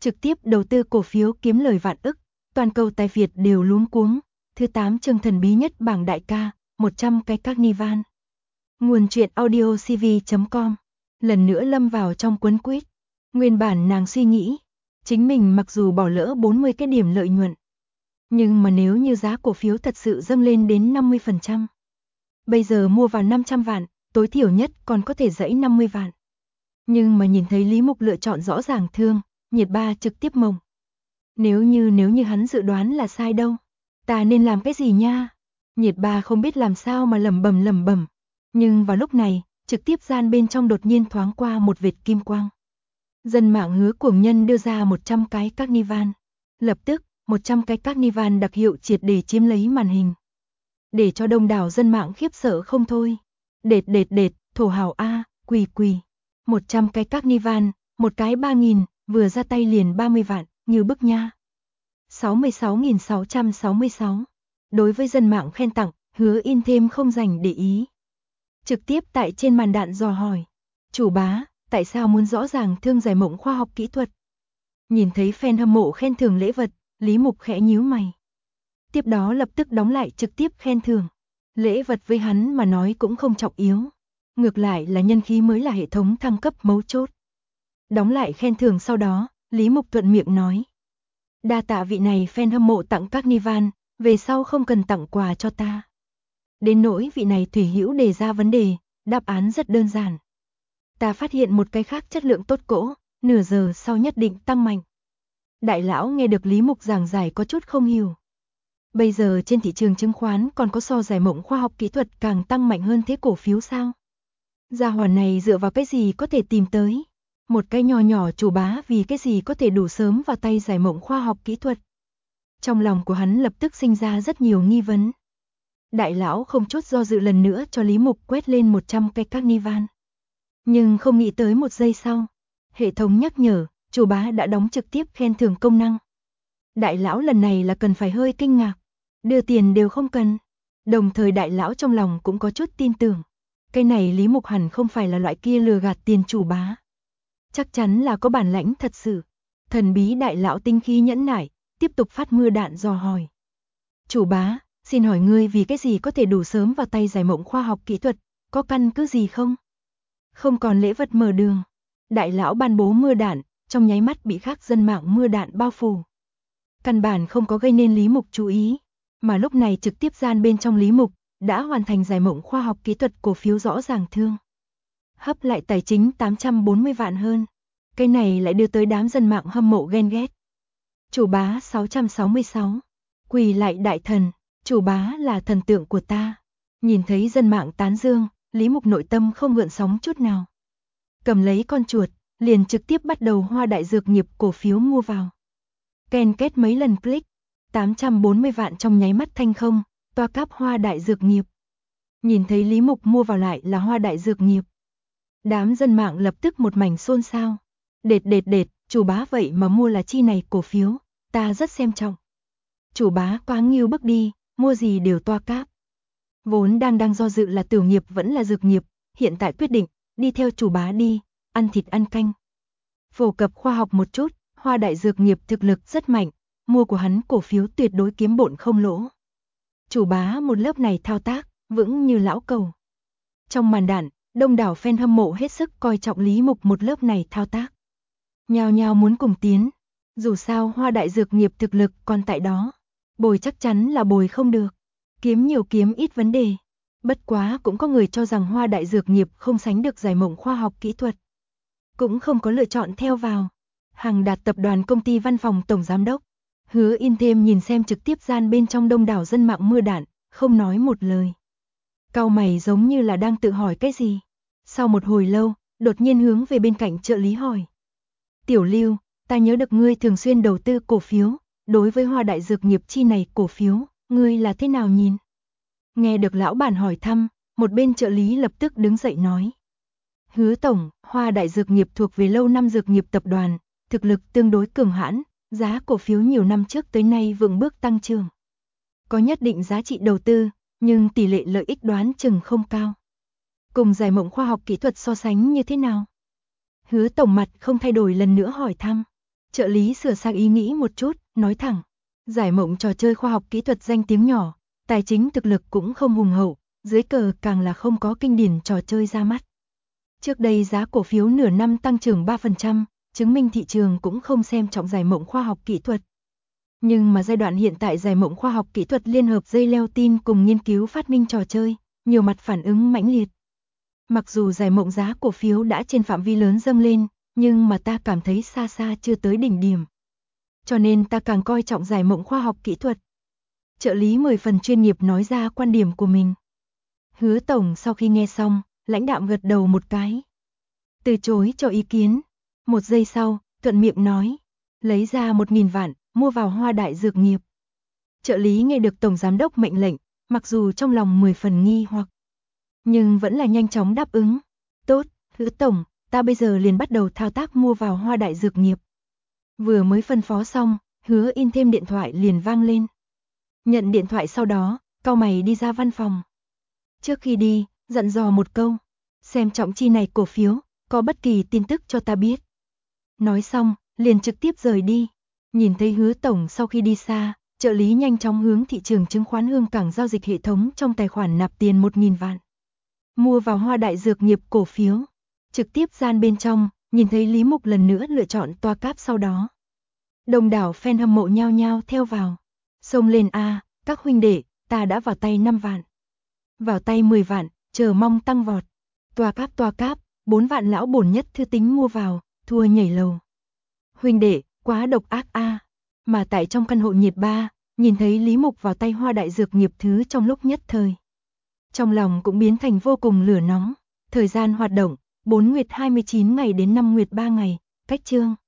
trực tiếp đầu tư cổ phiếu kiếm lời vạn ức, toàn cầu tài Việt đều luống cuống. Thứ 8 chương thần bí nhất bảng đại ca, 100 cái carnival. Nguồn truyện audio cv.com. Lần nữa lâm vào trong cuốn quýt. Nguyên bản nàng suy nghĩ, chính mình mặc dù bỏ lỡ 40 cái điểm lợi nhuận, nhưng mà nếu như giá cổ phiếu thật sự dâng lên đến 50%, bây giờ mua vào 500 vạn, tối thiểu nhất còn có thể dãy 50 vạn. Nhưng mà nhìn thấy Lý Mục lựa chọn rõ ràng thương, Nhiệt Ba trực tiếp mộng. Nếu như hắn dự đoán là sai đâu, ta nên làm cái gì nha? Nhiệt Ba không biết làm sao mà lẩm bẩm. Nhưng vào lúc này, trực tiếp gian bên trong đột nhiên thoáng qua một vệt kim quang. Dân mạng hứa cuồng nhân đưa ra 100 cái carnival. Lập tức, 100 cái carnival đặc hiệu triệt để chiếm lấy màn hình. Để cho đông đảo dân mạng khiếp sợ không thôi. Đệt, thổ hào a, quỳ. 100 cái carnival, một cái 3.000, vừa ra tay liền 30 vạn, như bức nha. 66.666. Đối với dân mạng khen tặng, Hứa In thêm không dành để ý. Trực tiếp tại trên màn đạn dò hỏi. Chủ bá, tại sao muốn rõ ràng thương giải mộng khoa học kỹ thuật? Nhìn thấy fan hâm mộ khen thưởng lễ vật, Lý Mục khẽ nhíu mày. Tiếp đó lập tức đóng lại trực tiếp khen thưởng. Lễ vật với hắn mà nói cũng không trọng yếu. Ngược lại là nhân khí mới là hệ thống thăng cấp mấu chốt. Đóng lại khen thưởng sau đó, Lý Mục thuận miệng nói. Đa tạ vị này fan hâm mộ tặng carnival, về sau không cần tặng quà cho ta. Đến nỗi vị này Thủy Hữu đề ra vấn đề, đáp án rất đơn giản. Ta phát hiện một cái khác chất lượng tốt cỗ, nửa giờ sau nhất định tăng mạnh. Đại lão nghe được Lý Mục giảng giải có chút không hiểu. Bây giờ trên thị trường chứng khoán còn có so giải mộng khoa học kỹ thuật càng tăng mạnh hơn thế cổ phiếu sao? Gia hỏa này dựa vào cái gì có thể tìm tới? Một cái nhỏ chủ bá vì cái gì có thể đủ sớm vào tay giải mộng khoa học kỹ thuật? Trong lòng của hắn lập tức sinh ra rất nhiều nghi vấn. Đại lão không chút do dự lần nữa cho Lý Mục quét lên 100 cái carnival. Nhưng không nghĩ tới một giây sau, hệ thống nhắc nhở, chủ bá đã đóng trực tiếp khen thưởng công năng. Đại lão lần này là cần phải hơi kinh ngạc, đưa tiền đều không cần. Đồng thời đại lão trong lòng cũng có chút tin tưởng. Cái này Lý Mục hẳn không phải là loại kia lừa gạt tiền chủ bá. Chắc chắn là có bản lãnh thật sự. Thần bí đại lão tinh khí nhẫn nại, tiếp tục phát mưa đạn dò hỏi. Chủ bá, xin hỏi ngươi vì cái gì có thể đủ sớm vào tay giải mộng khoa học kỹ thuật, có căn cứ gì không? Không còn lễ vật mở đường. Đại lão ban bố mưa đạn, trong nháy mắt bị khác dân mạng mưa đạn bao phủ. Căn bản không có gây nên Lý Mục chú ý, mà lúc này trực tiếp gian bên trong Lý Mục đã hoàn thành giải mộng khoa học kỹ thuật cổ phiếu rõ ràng thương. Hấp lại tài chính 840 vạn hơn. Cái này lại đưa tới đám dân mạng hâm mộ ghen ghét. Chủ bá 666. Quỳ lại đại thần, chủ bá là thần tượng của ta. Nhìn thấy dân mạng tán dương, Lý Mục nội tâm không gợn sóng chút nào. Cầm lấy con chuột, liền trực tiếp bắt đầu Hoa Đại Dược Nghiệp cổ phiếu mua vào. Ken kết mấy lần click, 840 vạn trong nháy mắt thanh không, toa cáp Hoa Đại Dược Nghiệp. Nhìn thấy Lý Mục mua vào lại là Hoa Đại Dược Nghiệp. Đám dân mạng lập tức một mảnh xôn xao. Đệt, chủ bá vậy mà mua là chi này cổ phiếu, ta rất xem trọng. Chủ bá quá nghiêu bức đi, mua gì đều toa cáp. Vốn đang do dự là tiểu nghiệp vẫn là dược nghiệp, hiện tại quyết định, đi theo chủ bá đi, ăn thịt ăn canh. Phổ cập khoa học một chút, Hoa Đại Dược Nghiệp thực lực rất mạnh, mua của hắn cổ phiếu tuyệt đối kiếm bộn không lỗ. Chủ bá một lớp này thao tác, vững như lão cầu. Trong màn đạn, đông đảo fan hâm mộ hết sức coi trọng Lý Mục một lớp này thao tác. Nhao nhao muốn cùng tiến, dù sao Hoa Đại Dược Nghiệp thực lực còn tại đó, bồi chắc chắn là bồi không được, kiếm nhiều kiếm ít vấn đề. Bất quá cũng có người cho rằng Hoa Đại Dược Nghiệp không sánh được giải mộng khoa học kỹ thuật. Cũng không có lựa chọn theo vào. Hằng Đạt tập đoàn công ty văn phòng tổng giám đốc. Hứa In thêm nhìn xem trực tiếp gian bên trong đông đảo dân mạng mưa đạn, không nói một lời. Cau mày giống như là đang tự hỏi cái gì. Sau một hồi lâu, đột nhiên hướng về bên cạnh trợ lý hỏi. Tiểu Lưu, ta nhớ được ngươi thường xuyên đầu tư cổ phiếu, đối với Hoa Đại Dược Nghiệp chi này cổ phiếu, ngươi là thế nào nhìn? Nghe được lão bản hỏi thăm, một bên trợ lý lập tức đứng dậy nói. Hứa tổng, Hoa Đại Dược Nghiệp thuộc về lâu năm dược nghiệp tập đoàn, thực lực tương đối cường hãn, giá cổ phiếu nhiều năm trước tới nay vững bước tăng trưởng. Có nhất định giá trị đầu tư, nhưng tỷ lệ lợi ích đoán chừng không cao. Cùng giải mộng khoa học kỹ thuật so sánh như thế nào? Hứa tổng mặt không thay đổi lần nữa hỏi thăm. Trợ lý sửa sang ý nghĩ một chút, nói thẳng. Giải mộng trò chơi khoa học kỹ thuật danh tiếng nhỏ, tài chính thực lực cũng không hùng hậu, dưới cờ càng là không có kinh điển trò chơi ra mắt. Trước đây giá cổ phiếu nửa năm tăng trưởng 3%, chứng minh thị trường cũng không xem trọng giải mộng khoa học kỹ thuật. Nhưng mà giai đoạn hiện tại giải mộng khoa học kỹ thuật liên hợp dây leo tin cùng nghiên cứu phát minh trò chơi, nhiều mặt phản ứng mãnh liệt. Mặc dù giải mộng giá cổ phiếu đã trên phạm vi lớn dâng lên, nhưng mà ta cảm thấy xa xa chưa tới đỉnh điểm. Cho nên ta càng coi trọng giải mộng khoa học kỹ thuật. Trợ lý 10 phần chuyên nghiệp nói ra quan điểm của mình. Hứa tổng sau khi nghe xong, lãnh đạm gật đầu một cái. Từ chối cho ý kiến. Một giây sau, thuận miệng nói. Lấy ra 1.000 vạn, mua vào Hoa Đại Dược Nghiệp. Trợ lý nghe được tổng giám đốc mệnh lệnh, mặc dù trong lòng 10 phần nghi hoặc, nhưng vẫn là nhanh chóng đáp ứng. Tốt, Hứa tổng, ta bây giờ liền bắt đầu thao tác mua vào Hoa Đại Dược Nghiệp. Vừa mới phân phó xong, Hứa In thêm điện thoại liền vang lên. Nhận điện thoại sau đó, cau mày đi ra văn phòng. Trước khi đi, dặn dò một câu. Xem trọng chi này cổ phiếu, có bất kỳ tin tức cho ta biết. Nói xong, liền trực tiếp rời đi. Nhìn thấy Hứa tổng sau khi đi xa, trợ lý nhanh chóng hướng thị trường chứng khoán Hương Cảng giao dịch hệ thống trong tài khoản nạp tiền 1.000 vạn. Mua vào Hoa Đại Dược Nghiệp cổ phiếu. Trực tiếp gian bên trong, nhìn thấy Lý Mục lần nữa lựa chọn toa cáp sau đó. Đông đảo fan hâm mộ nhao nhao theo vào. Xông lên a, các huynh đệ, ta đã vào tay 5 vạn. Vào tay 10 vạn, chờ mong tăng vọt. Toa cáp, 4 vạn lão bổn nhất thư tính mua vào, thua nhảy lầu. Huynh đệ, quá độc ác a. Mà tại trong căn hộ nhiệt ba, nhìn thấy Lý Mục vào tay Hoa Đại Dược Nghiệp thứ trong lúc nhất thời. Trong lòng cũng biến thành vô cùng lửa nóng. Thời gian hoạt động, 4 nguyệt 29 ngày đến 5 nguyệt 3 ngày, cách chương.